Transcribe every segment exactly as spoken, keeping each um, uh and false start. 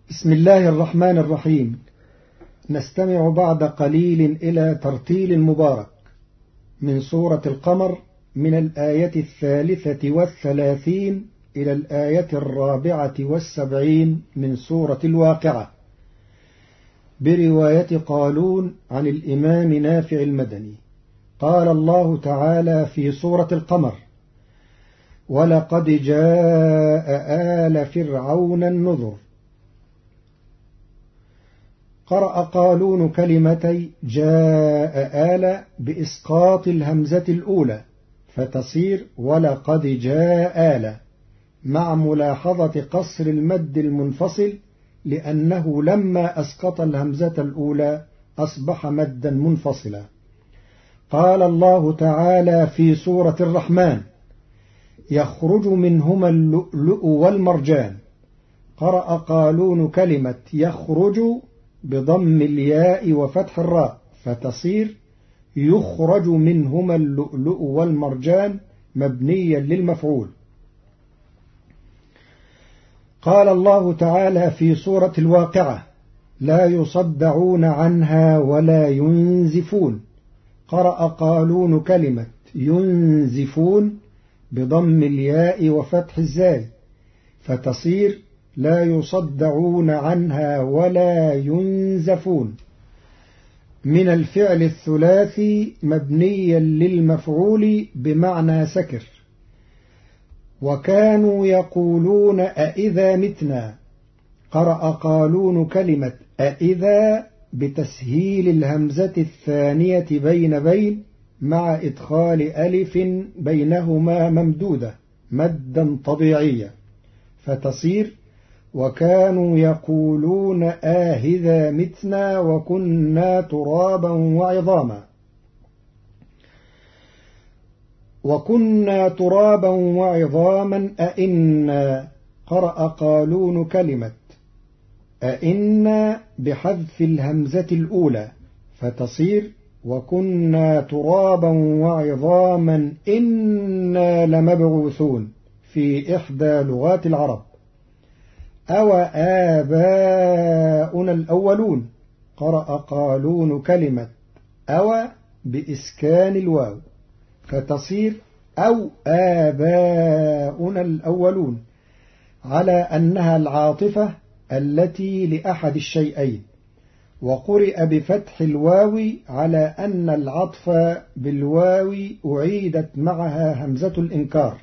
بسم الله الرحمن الرحيم. نستمع بعد قليل إلى ترتيل مبارك من سورة القمر من الآية الثالثة والثلاثين إلى الآية الرابعة والسبعين من سورة الواقعة، برواية قالون عن الإمام نافع المدني. قال الله تعالى في سورة القمر: ولقد جاء آل فرعون النذر. قرأ قالون كلمتي جاء آل بإسقاط الهمزة الأولى فتصير ولقد جاء آل، مع ملاحظة قصر المد المنفصل، لأنه لما أسقط الهمزة الأولى أصبح مدا منفصلا. قال الله تعالى في سورة الرحمن: يخرج منهما اللؤلؤ والمرجان. قرأ قالون كلمة يخرج بضم الياء وفتح الراء فتصير يخرج منهما اللؤلؤ والمرجان مبنيا للمفعول. قال الله تعالى في سورة الواقعة: لا يصدعون عنها ولا ينزفون. قرأ قالون كلمة ينزفون بضم الياء وفتح الزاي فتصير لا يصدعون عنها ولا ينزفون، من الفعل الثلاثي مبنيا للمفعول بمعنى سكر. وكانوا يقولون أئذا متنا. قرأ قالون كلمة أئذا بتسهيل الهمزة الثانية بين بين مع إدخال ألف بينهما ممدودة مدا طبيعيا فتصير وكانوا يقولون آهذا متنا وكنا ترابا وعظاما. وكنا ترابا وعظاما أئنا. قرأ قالون كلمة أئنا بحذف الهمزة الأولى فتصير وكنا ترابا وعظاما إنا لمبعوثون في إحدى لغات العرب. أو آباؤنا الأولون. قرأ قالون كلمة أو بإسكان الواو فتصير أو آباؤنا الأولون، على أنها العاطفة التي لأحد الشيئين. وقرئ بفتح الواو على أن العطف بالواو أعيدت معها همزة الإنكار.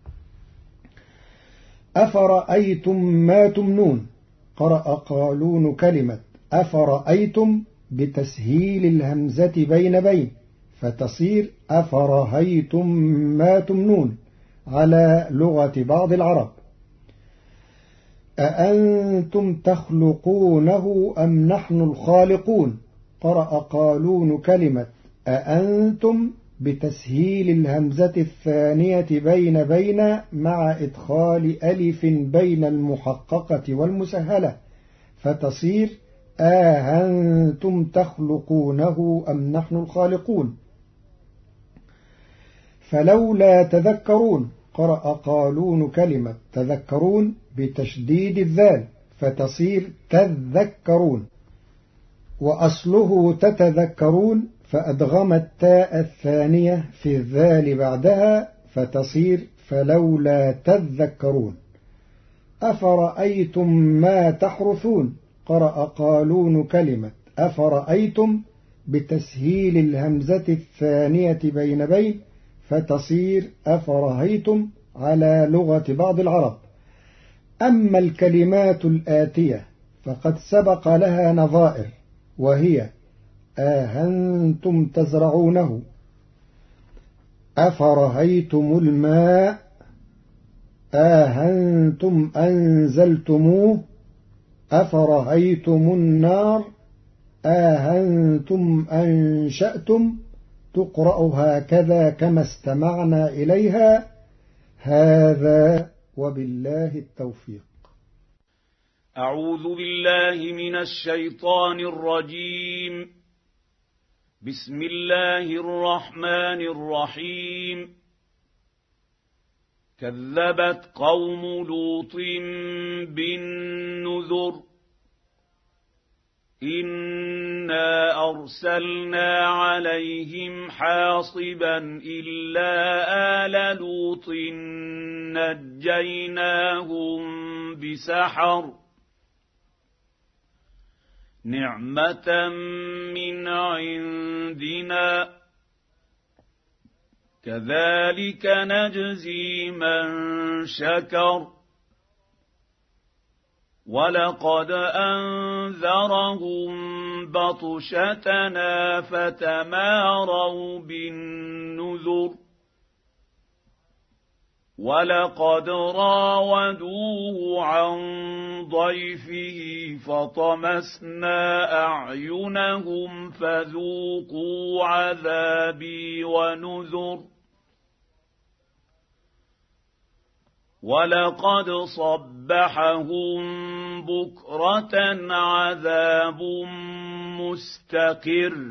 أفرأيتم ما تمنون. قرأ قالون كلمة أفرأيتم بتسهيل الهمزة بين بين فتصير أفرهيتم ما تمنون على لغة بعض العرب. أأنتم تخلقونه أم نحن الخالقون. قرأ قالون كلمة أأنتم بتسهيل الهمزة الثانية بين بين مع إدخال ألف بين المحققة والمسهلة فتصير آهنتم تخلقونه أم نحن الخالقون. فلولا تذكرون. قرأ قالون كلمة تذكرون بتشديد الذال فتصير تذكرون، وأصله تتذكرون فأدغم التاء الثانية في الذال بعدها فتصير فلولا تذكرون. أفرأيتم ما تحرثون. قرأ قالون كلمة أفرأيتم بتسهيل الهمزة الثانية بين بين فتصير أفرهيتم على لغة بعض العرب. أما الكلمات الآتية فقد سبق لها نظائر، وهي آهنتم تزرعونه، أفرهيتم الماء، آهنتم أنزلتموه، أفرهيتم النار، آهنتم أنشأتم. تقرأ هكذا كما استمعنا إليها. هذا وبالله التوفيق. أعوذ بالله من الشيطان الرجيم. بسم الله الرحمن الرحيم. كذبت قوم لوط بالنذر إنا أرسلنا عليهم حاصبا إلا آل لوط نجيناهم بسحر نعمة من عندنا كذلك نجزي من شكر ولقد أنذرهم بطشتنا فتماروا بالنذر ولقد راودوه عن ضيفه فطمسنا أعينهم فذوقوا عذابي ونذر ولقد صبحهم بكرة عذاب مستقر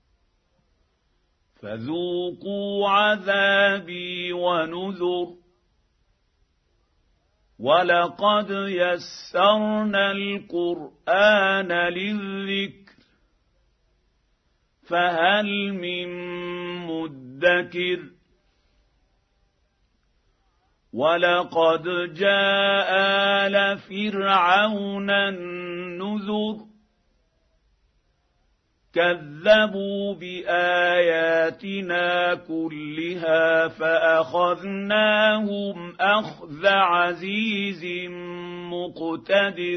فذوقوا عذابي ونذر ولقد يسرنا القرآن للذكر فهل من مدكر ولقد جاء آل فرعون النذر كذبوا بآياتنا كلها فأخذناهم أخذ عزيز مقتدر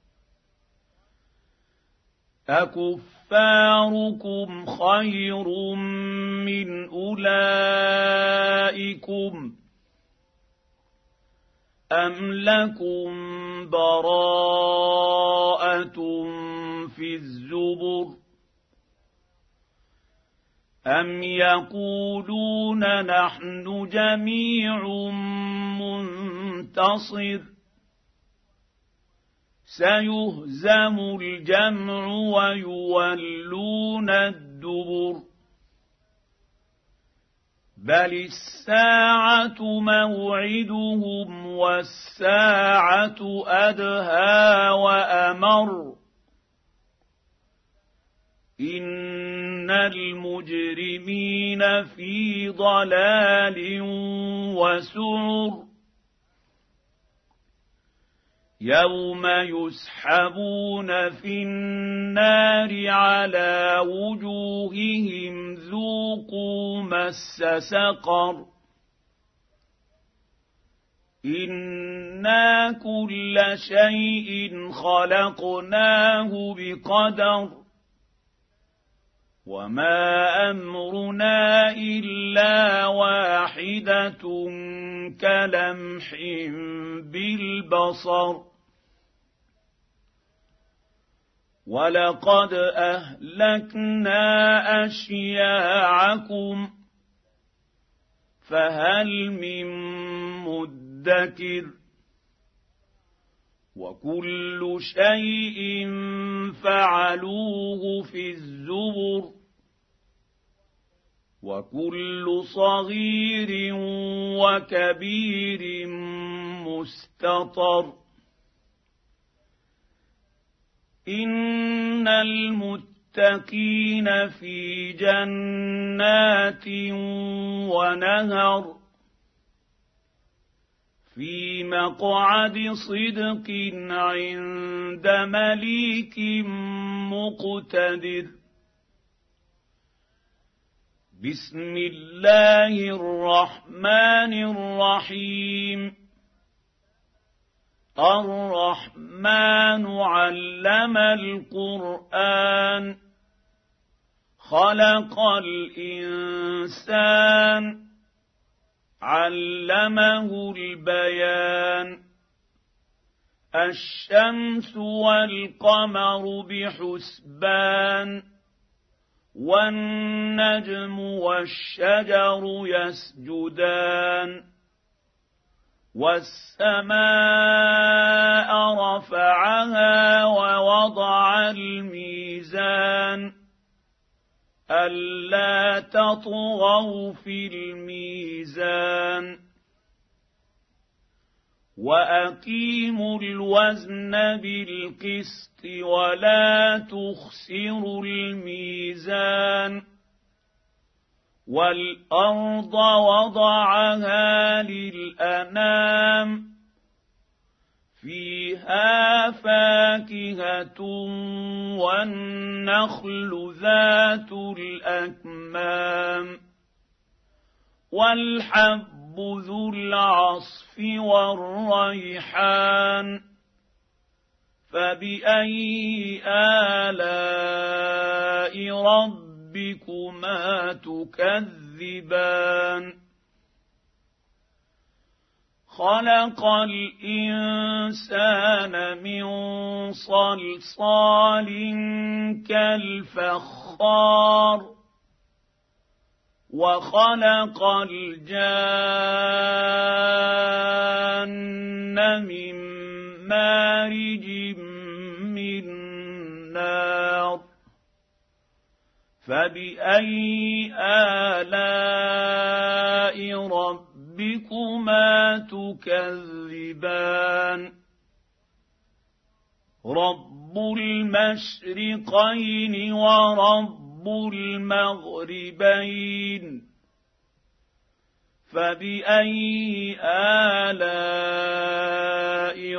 أكفاركم خير من أولئكم أم لكم براءة في الزبر أم يقولون نحن جميع منتصر سيهزم الجمع ويولون الدبر بل الساعة موعدهم والساعة أدهى وأمر إن المجرمين في ضلال وسعر يوم يسحبون في النار على وجوههم ذوقوا مس سقر إنا كل شيء خلقناه بقدر وما أمرنا إلا واحدة كلمح بالبصر ولقد أهلكنا أشياعكم فهل من مدكر وكل شيء فعلوه في الزبر وكل صغير وكبير مستطر إن المتقين في جنات ونهر في مقعد صدق عند مليك مقتدر بسم الله الرحمن الرحيم الرحمن علم القرآن خلق الإنسان علمه البيان الشمس والقمر بحسبان والنجم والشجر يسجدان والسماء رفعها ووضع الميزان ألا تطغوا في الميزان وأقيموا الوزن بالقسط ولا تخسروا الميزان والأرض وضعها للأنام فيها فاكهة والنخل ذات الأكمام والحب ذو العصف والريحان فبأي آلاء ربكما تكذبان خلق الإنسان من صلصال كالفخار وخلق الجان من مارج من نار فبأي آلاء ربكما تكذبان رب المشرقين ورب المغربين فبأي آلاء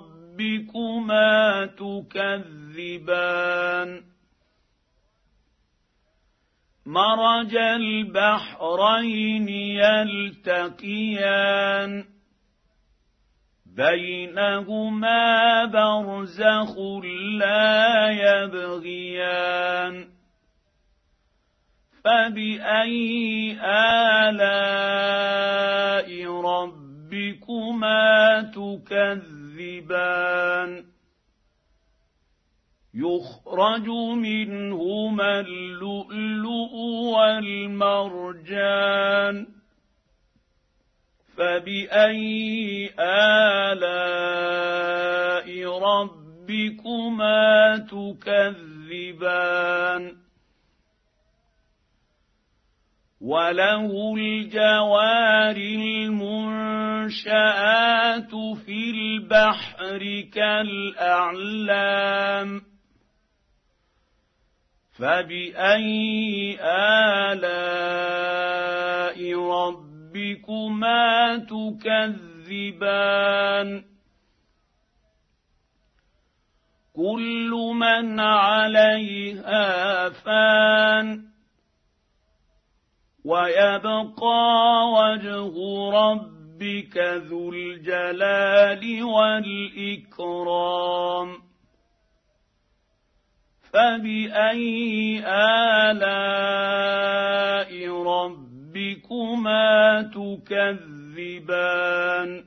ربكما تكذبان مرج البحرين يلتقيان بينهما برزخ لا يبغيان فبأي آلاء ربكما تكذبان يخرج منهما اللؤلؤ والمرجان فبأي آلاء ربكما تكذبان وله الجوار المنشآت في البحر كالأعلام فبأي آلاء ربكما تكذبان كل من عليها فان ويبقى وجه ربك ذو الجلال والإكرام فبأي آلاء ربكما تكذبان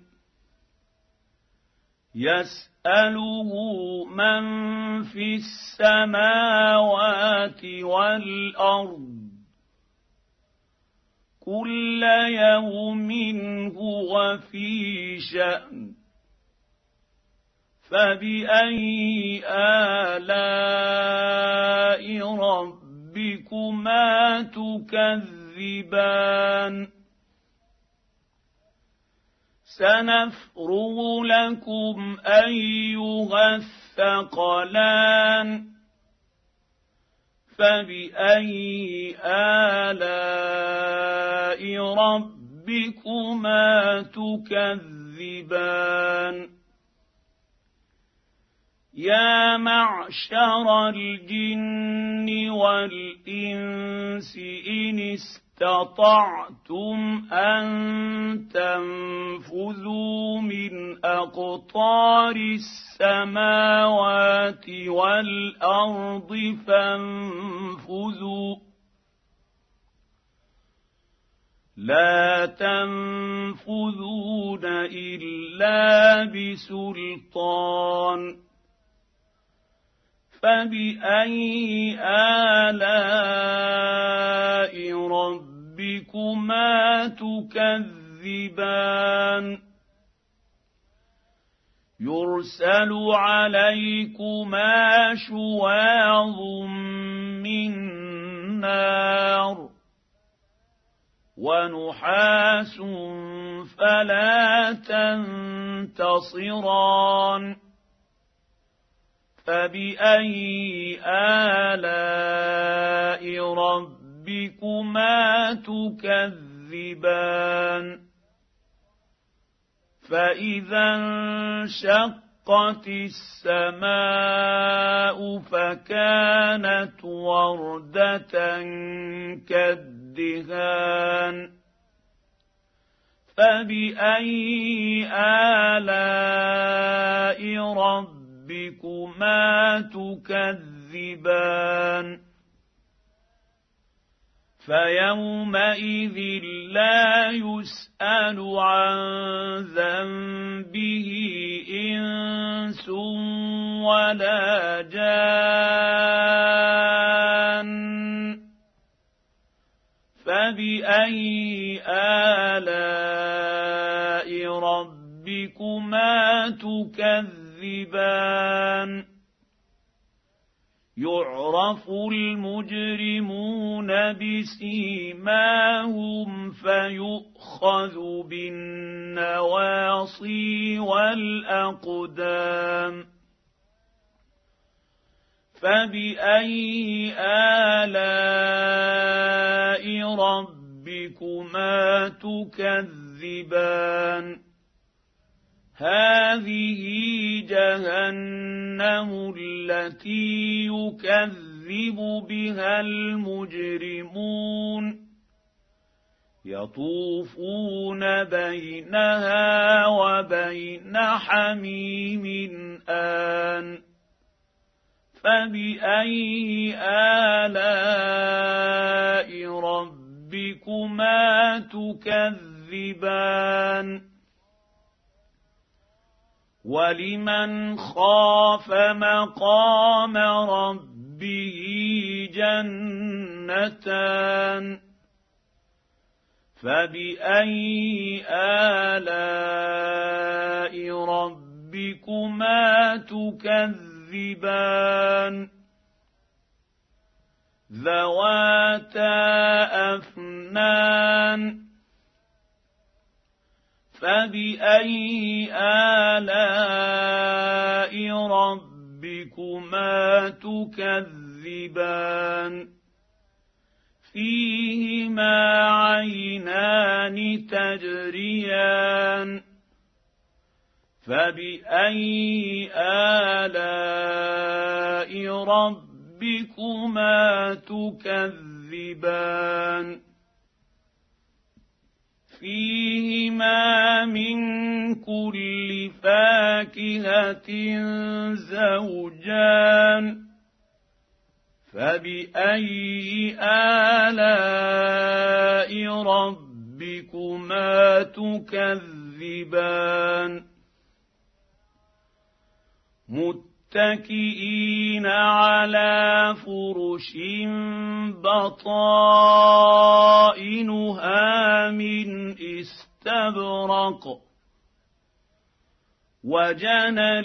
يسأله من في السماوات والأرض كل يوم هو في شأن فبأي آلاء ربكما تكذبان سنفرغ لكم أيها الثقلان فبأي آلاء ربكما تكذبان يا معشر الجن والإنس إن استطعتم أن تنفذوا من أقطار السماوات والأرض فانفذوا لا تنفذون إلا بسلطان فبأي آلاء ربكما تكذبان يرسل عليكما شواظ من نار ونحاس فلا تنتصران فبأي آلاء ربكما تكذبان فإذا انشقت السماء فكانت وردة كالدهان فبأي آلاء ربكما تكذبان فيومئذ لا يسأل عن ذنبه إنس ولا جان فبأي آلاء ربكما تكذبان يعرف المجرمون بسيماهم فيؤخذ بالنواصي والأقدام فبأي آلاء ربكما تكذبان هذه جهنم التي يكذب بها المجرمون يطوفون بينها وبين حميم آن فبأي آلاء ربكما تكذبان ولمن خاف مقام ربه جنتان فبأي آلاء ربكما تكذبان ذواتا أفنان فبأي آلاء ربكما تكذبان فيهما عينان تجريان فبأي آلاء ربكما تكذبان فيهما من كل فاكهة زوجان فبأي آلاء ربكما تكذبان متكئين على فرش بطائنها من استبرق وجنى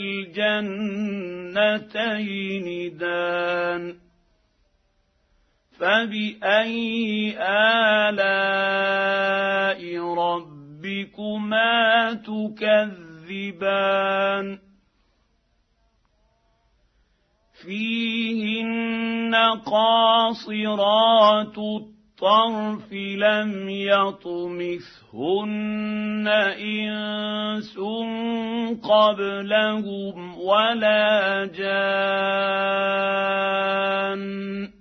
الجنتين دان فبأي آلاء ربكما تكذبان فيهن قاصرات الطرف لم يطمثهن إنس قبلهم ولا جان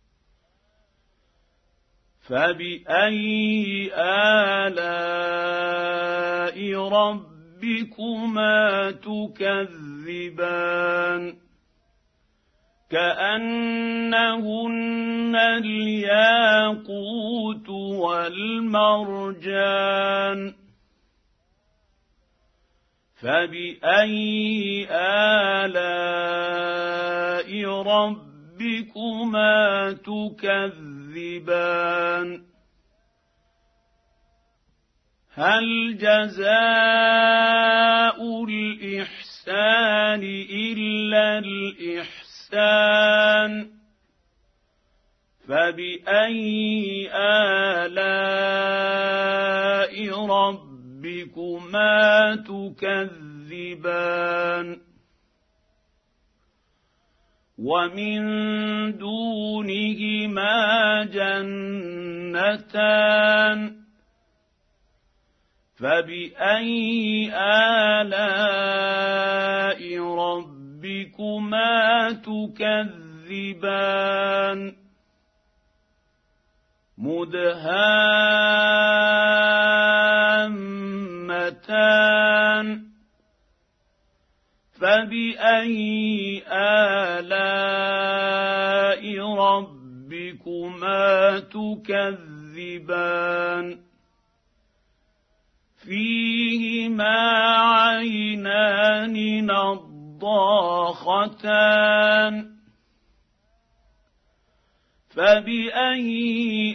فبأي آلاء ربكما تكذبان كأنهن الياقوت والمرجان فبأي آلاء ربكما تكذبان هل جزاء الإحسان إلا الإحسان فبأي آلاء ربكما ربكما تكذبان ومن دونهما جنتان فبأي آلاء ربكما تكذبان مدهامتان فبأي آلاء ربكما تكذبان فيهما عينان نضاختان فبأي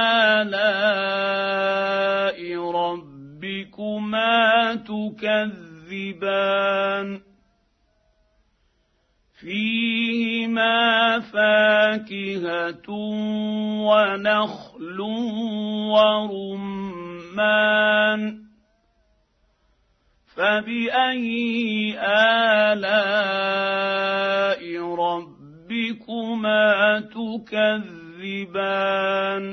آلاء ربكما تكذبان فيهما فاكهة ونخل ورمان فبأي آلاء ربكما تكذبان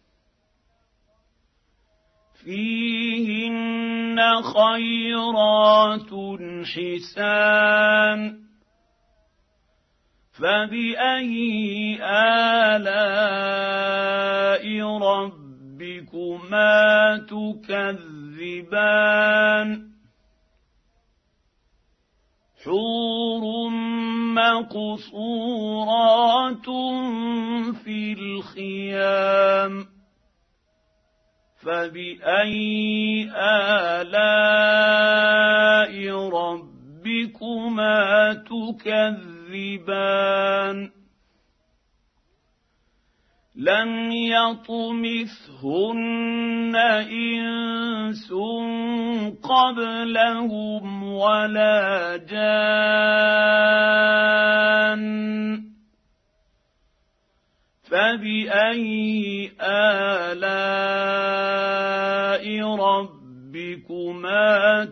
فيهن خيرات حسان فبأي آلاء ربكما تكذبان حور مقصورات في الخيام فبأي آلاء ربكما تكذبان لم يطمثهن إنس قبلهم ولا جان فبأي آلاء ربكما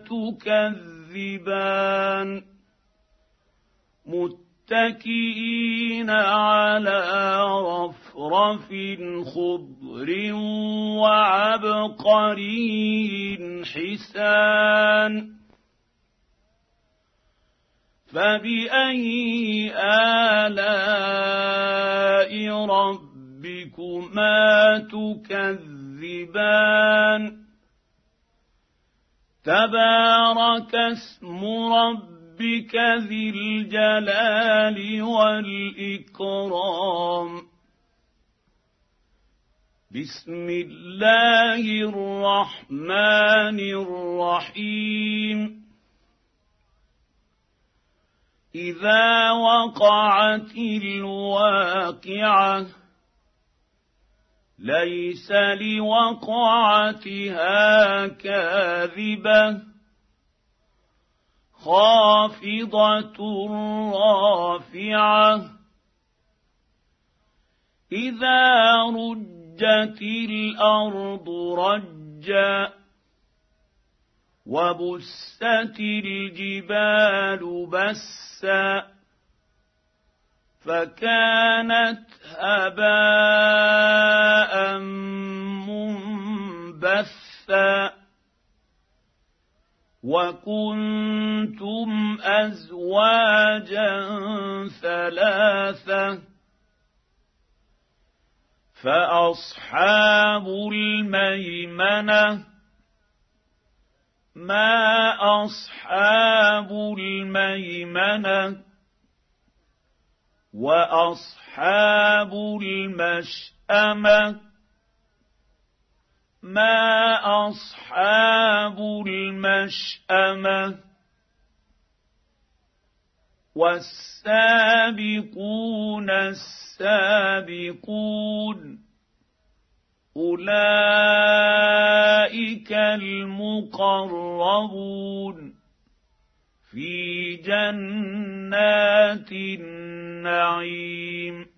تكذبان متكئين على رفرف خضر وعبقري حسان فبأي آلاء ربكما تكذبان تبارك اسم ربك ذي الجلال والإكرام بسم الله الرحمن الرحيم إذا وقعت الواقعة ليس لوقعتها كاذبة خافضة رافعة إذا رجت الأرض رجا وبست الجبال بسا فكانت هباء منبثا وكنتم أزواجا ثلاثة فأصحاب الميمنة ما أصحاب الميمنة وأصحاب المشأمة ما أصحاب المشأمة والسابقون السابقون أولئك المقربون في جنات النعيم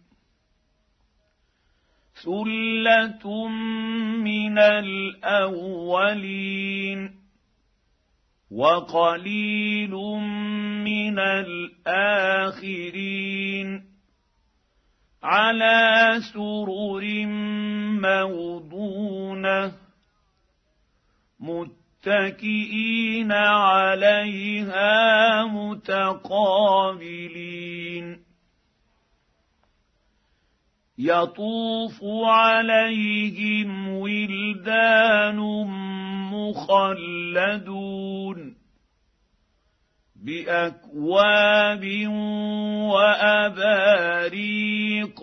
ثلة من الأولين وقليل من الآخرين على سرر موضونة متكئين عليها متقابلين يطوف عليهم ولدان مخلدون بأكواب وأباريق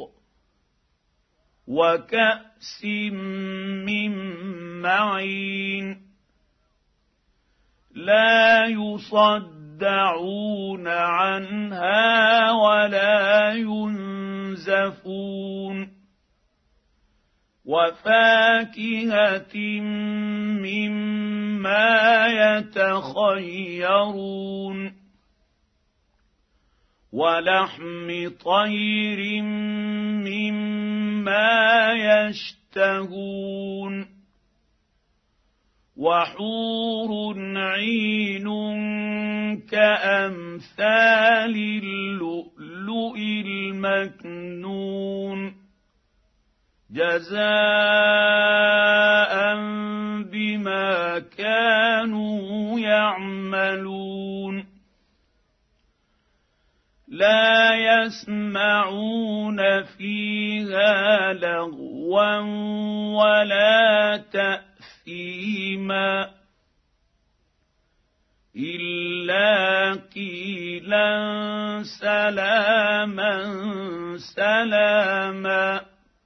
وكأس من معين لا يصدعون عنها ولا ينزفون وفاكهة مما يتخيرون ولحم طير مما يشتهون وحور عين كأمثال اللؤلؤ المكنون جزاء بما كانوا يعملون لا يسمعون فيها لغوا ولا تأثيما إلا قيلا سلاما سلاما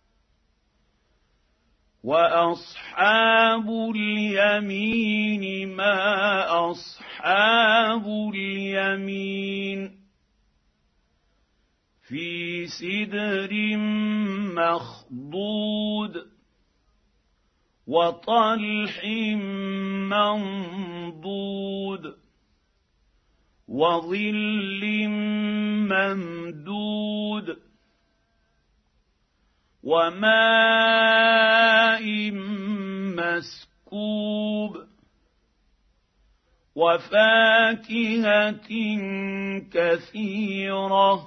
وأصحاب اليمين ما أصحاب اليمين في سدر مخضود وطلح منضود وظل ممدود وماء مسكوب وفاكهة كثيرة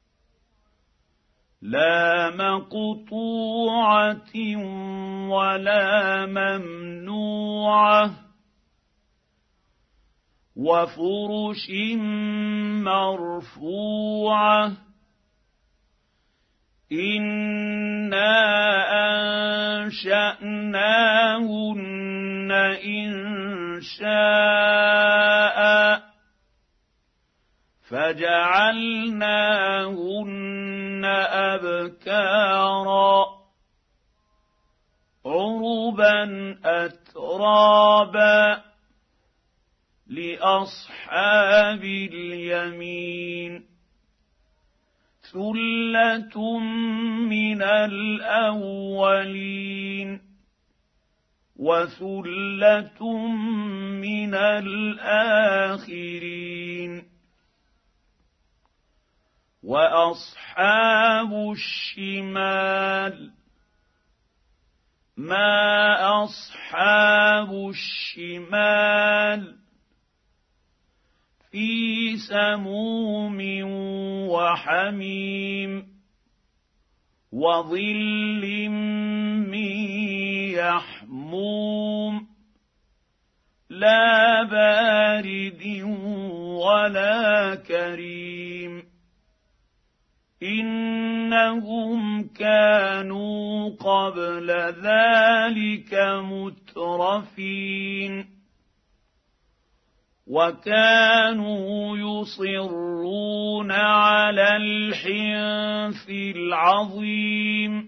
لا مقطوعة ولا ممنوعة وفرش مرفوعة إنا أنشأناهن إنشاء فجعلناهن أبكارا عربا أترابا لأصحاب اليمين ثلة من الأولين وثلة من الآخرين وأصحاب الشمال ما أصحاب الشمال في سموم وحميم وظل من يحموم لا بارد ولا كريم إنهم كانوا قبل ذلك مترفين وكانوا يصرون على الحنث العظيم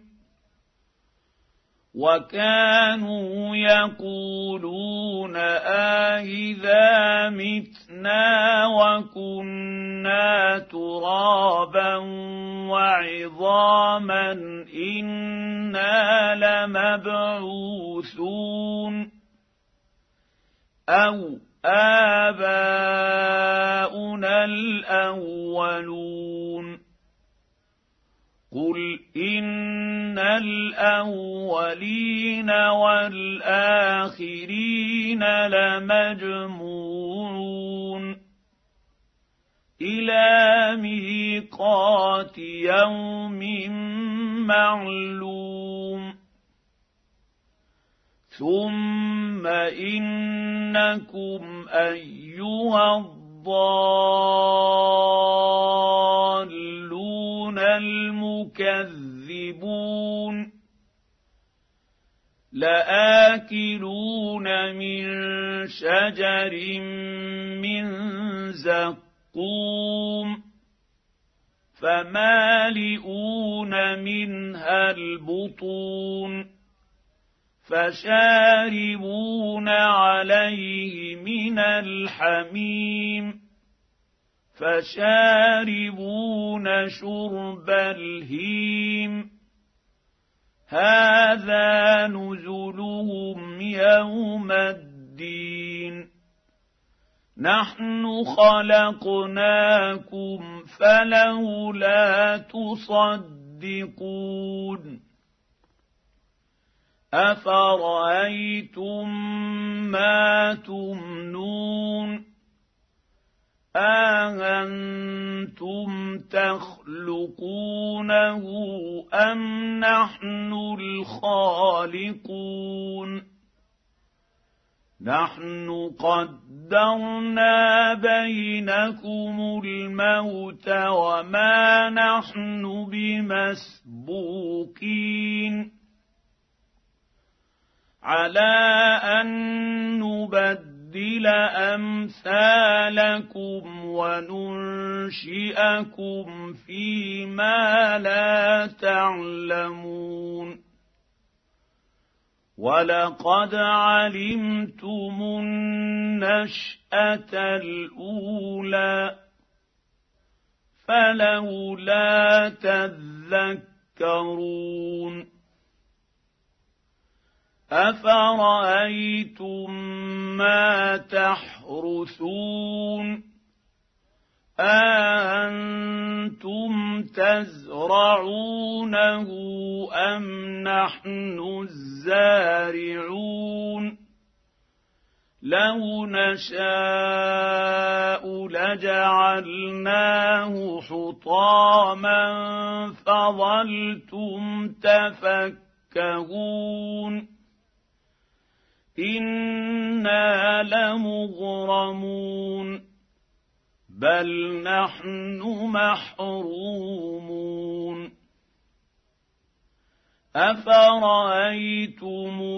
وكانوا يقولون آئذا متنا وكنا ترابا وعظاما إنا لمبعوثون أو آباؤنا الأولون قل إن الأولين والآخرين لمجموعون إلى ميقات يوم معلوم ثم إنكم أيها الضالون المكذبون لآكلون من شجر من زقوم فمالئون منها البطون فشاربون عليه من الحميم فشاربون شرب الهيم هذا نزلهم يوم الدين نحن خلقناكم فلولا تصدقون أفرأيتم ما تمنون أأنتم تخلقونه أم نحن الخالقون نحن قدرنا بينكم الموت وما نحن بمسبوقين على أن نبدل أمثالكم وننشئكم فيما لا تعلمون ولقد علمتم النشأة الأولى فلولا تذكرون أفرأيتم ما تحرثون أأنتم تزرعونه أم نحن الزارعون لو نشاء لجعلناه حطاما فظلتم تفكهون إنا لمغرمون بل نحن محرومون أفرأيتم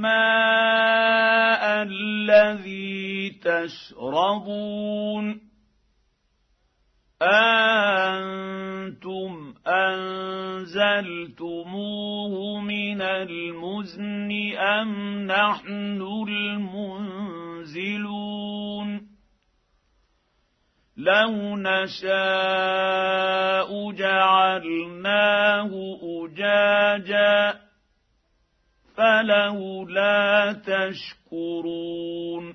الماء الذي تشربون أأنتم أنزلتموه من المزن أم نحن المنزلون لو نشاء جعلناه أجاجا فلولا تشكرون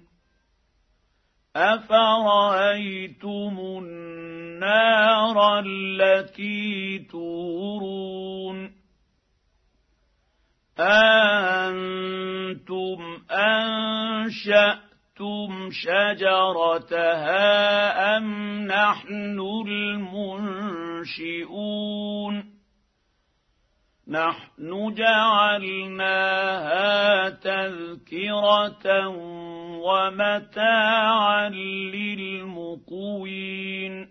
أفرأيتم النار التي تورون أأنتم أنشأتم شجرتها أم نحن المنشئون نحن جعلناها تذكرة ومتاعا للمقوين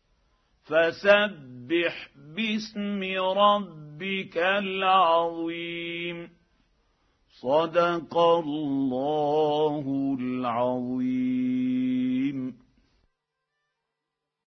فسبح باسم ربك العظيم صدق الله العظيم.